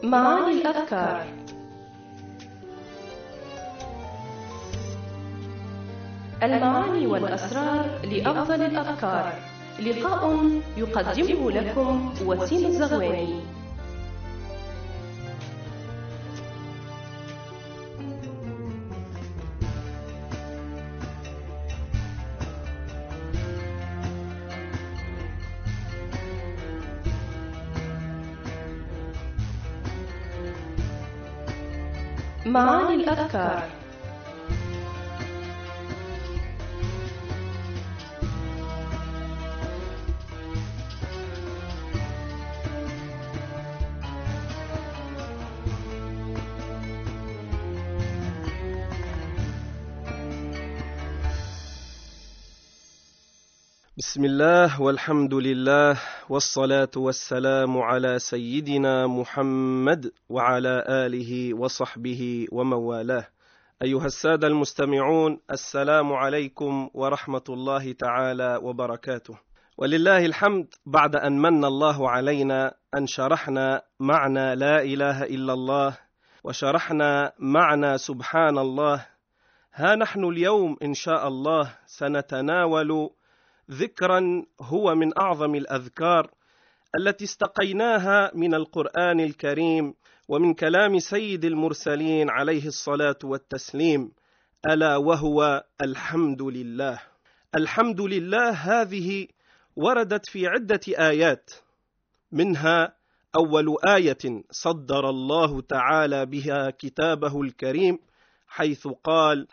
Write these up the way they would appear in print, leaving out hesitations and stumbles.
معاني الأذكار. المعاني والأسرار لأفضل الأذكار. لقاء يقدمه لكم وسيم الزغواني. معاني الأذكار. بسم الله والحمد لله والصلاة والسلام على سيدنا محمد وعلى آله وصحبه ومن والاه. أيها السادة المستمعون، السلام عليكم ورحمة الله تعالى وبركاته. ولله الحمد، بعد أن من الله علينا أن شرحنا معنى لا إله إلا الله وشرحنا معنى سبحان الله، ها نحن اليوم إن شاء الله سنتناول ذكرا هو من أعظم الأذكار التي استقيناها من القرآن الكريم ومن كلام سيد المرسلين عليه الصلاة والتسليم، ألا وهو الحمد لله. الحمد لله هذه وردت في عدة آيات، منها أول آية صدر الله تعالى بها كتابه الكريم حيث قال: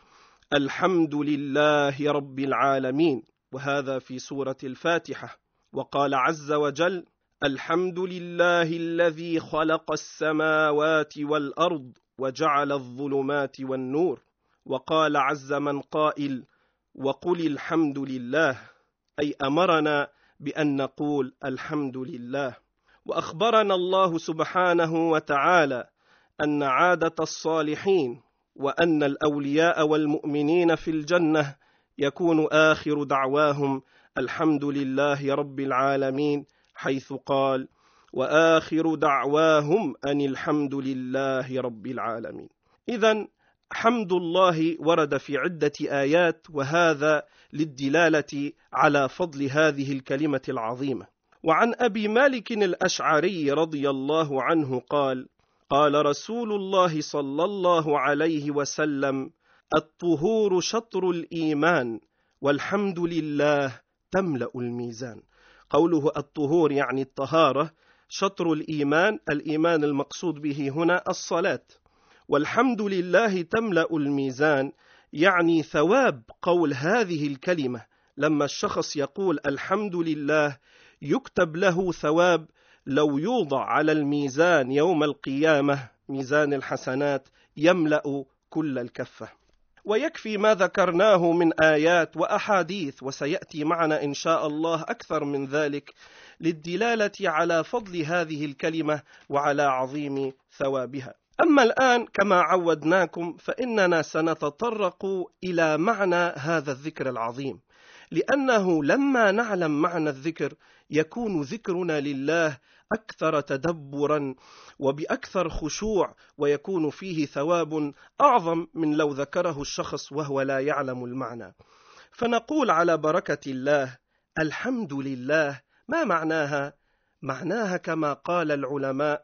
الحمد لله رب العالمين، وهذا في سورة الفاتحة. وقال عز وجل: الحمد لله الذي خلق السماوات والأرض وجعل الظلمات والنور. وقال عز من قائل: وقل الحمد لله، أي أمرنا بأن نقول الحمد لله. وأخبرنا الله سبحانه وتعالى أن عادة الصالحين وأن الأولياء والمؤمنين في الجنة يكون آخر دعواهم الحمد لله رب العالمين، حيث قال: وآخر دعواهم أن الحمد لله رب العالمين. إذن حمد الله ورد في عدة آيات، وهذا للدلالة على فضل هذه الكلمة العظيمة. وعن أبي مالك الأشعري رضي الله عنه قال: قال رسول الله صلى الله عليه وسلم: الطهور شطر الإيمان والحمد لله تملأ الميزان. قوله الطهور يعني الطهارة، شطر الإيمان، الإيمان المقصود به هنا الصلاة، والحمد لله تملأ الميزان يعني ثواب قول هذه الكلمة. لما الشخص يقول الحمد لله يكتب له ثواب لو يوضع على الميزان يوم القيامة، ميزان الحسنات، يملأ كل الكفة. ويكفي ما ذكرناه من آيات وأحاديث، وسيأتي معنا إن شاء الله أكثر من ذلك للدلالة على فضل هذه الكلمة وعلى عظيم ثوابها. أما الآن كما عودناكم فإننا سنتطرق إلى معنى هذا الذكر العظيم، لأنه لما نعلم معنى الذكر يكون ذكرنا لله أكثر تدبرا وبأكثر خشوع، ويكون فيه ثواب أعظم من لو ذكره الشخص وهو لا يعلم المعنى. فنقول على بركة الله الحمد لله. ما معناها؟ معناها كما قال العلماء: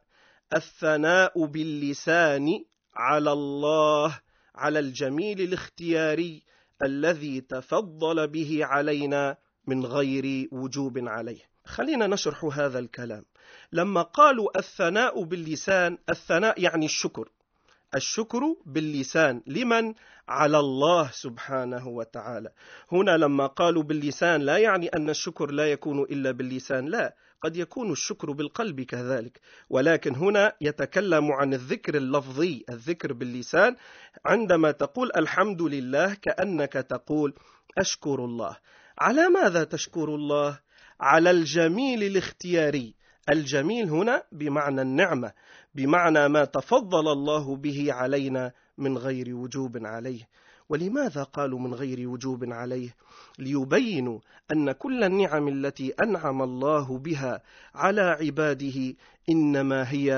الثناء باللسان على الله، على الجميل الاختياري الذي تفضل به علينا من غير وجوب عليه. خلينا نشرح هذا الكلام. لما قالوا الثناء باللسان، الثناء يعني الشكر، الشكر باللسان لمن؟ على الله سبحانه وتعالى. هنا لما قالوا باللسان لا يعني أن الشكر لا يكون إلا باللسان، لا، قد يكون الشكر بالقلب كذلك، ولكن هنا يتكلم عن الذكر اللفظي، الذكر باللسان. عندما تقول الحمد لله كأنك تقول أشكر الله. على ماذا تشكر الله؟ على الجميل الاختياري. الجميل هنا بمعنى النعمة، بمعنى ما تفضل الله به علينا من غير وجوب عليه. ولماذا قالوا من غير وجوب عليه؟ ليبينوا أن كل النعم التي أنعم الله بها على عباده إنما هي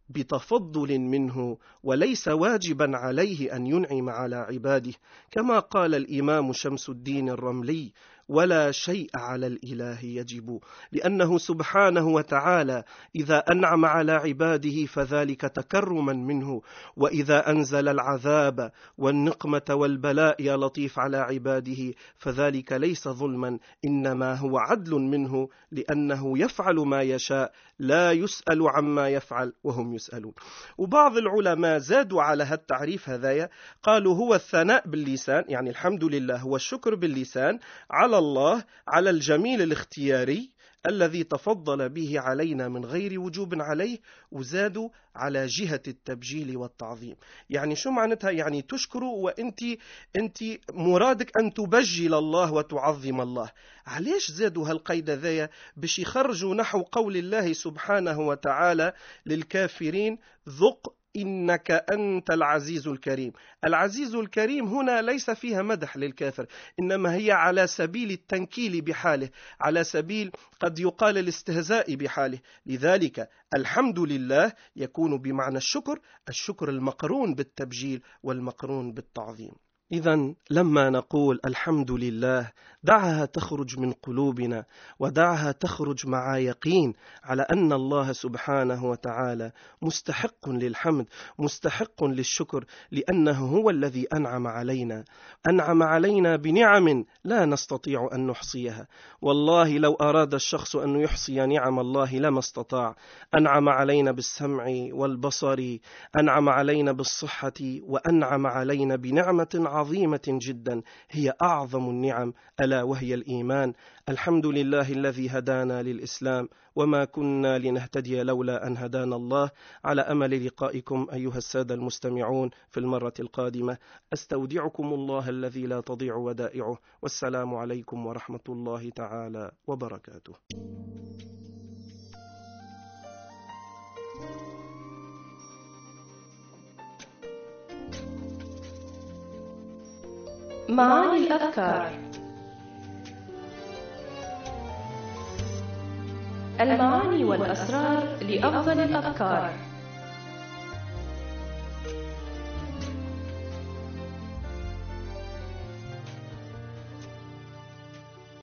بتفضل منه، وليس واجبا عليه أن ينعم على عباده، كما قال الإمام شمس الدين الرملي: ولا شيء على الإله يجب، لأنه سبحانه وتعالى إذا أنعم على عباده فذلك تكرما منه، وإذا أنزل العذاب والنقمة والبلاء يا لطيف على عباده فذلك ليس ظلما، إنما هو عدل منه، لأنه يفعل ما يشاء، لا يسأل عما يفعل وهم يسألون. وبعض العلماء زادوا على هالتعريف هذايا، قالوا هو الثناء باللسان، يعني الحمد لله هو الشكر باللسان على الله، على الجميل الاختياري الذي تفضل به علينا من غير وجوب عليه، وزادوا على جهة التبجيل والتعظيم. يعني شو معناتها؟ يعني تشكروا وانت مرادك أن تبجل الله وتعظم الله. علاش زادوا هالقيد ذايا؟ باش يخرجوا نحو قول الله سبحانه وتعالى للكافرين: ذق إنك أنت العزيز الكريم. العزيز الكريم هنا ليس فيها مدح للكافر، إنما هي على سبيل التنكيل بحاله، على سبيل قد يقال الاستهزاء بحاله. لذلك الحمد لله يكون بمعنى الشكر المقرون بالتبجيل والمقرون بالتعظيم. إذن لما نقول الحمد لله دعها تخرج من قلوبنا، ودعها تخرج مع يقين على أن الله سبحانه وتعالى مستحق للحمد، مستحق للشكر، لأنه هو الذي أنعم علينا بنعم لا نستطيع أن نحصيها. والله لو أراد الشخص أن يحصي نعم الله لما استطاع. أنعم علينا بالسمع والبصر، أنعم علينا بالصحة، وأنعم علينا بنعمة عظيمة جدا هي أعظم النعم، ألا وهي الإيمان. الحمد لله الذي هدانا للإسلام، وما كنا لنهتدي لولا أن هدانا الله. على أمل لقائكم أيها السادة المستمعون في المرة القادمة. أستودعكم الله الذي لا تضيع ودائعه، والسلام عليكم ورحمة الله تعالى وبركاته. معاني الأذكار. المعاني والأسرار لأفضل الأذكار.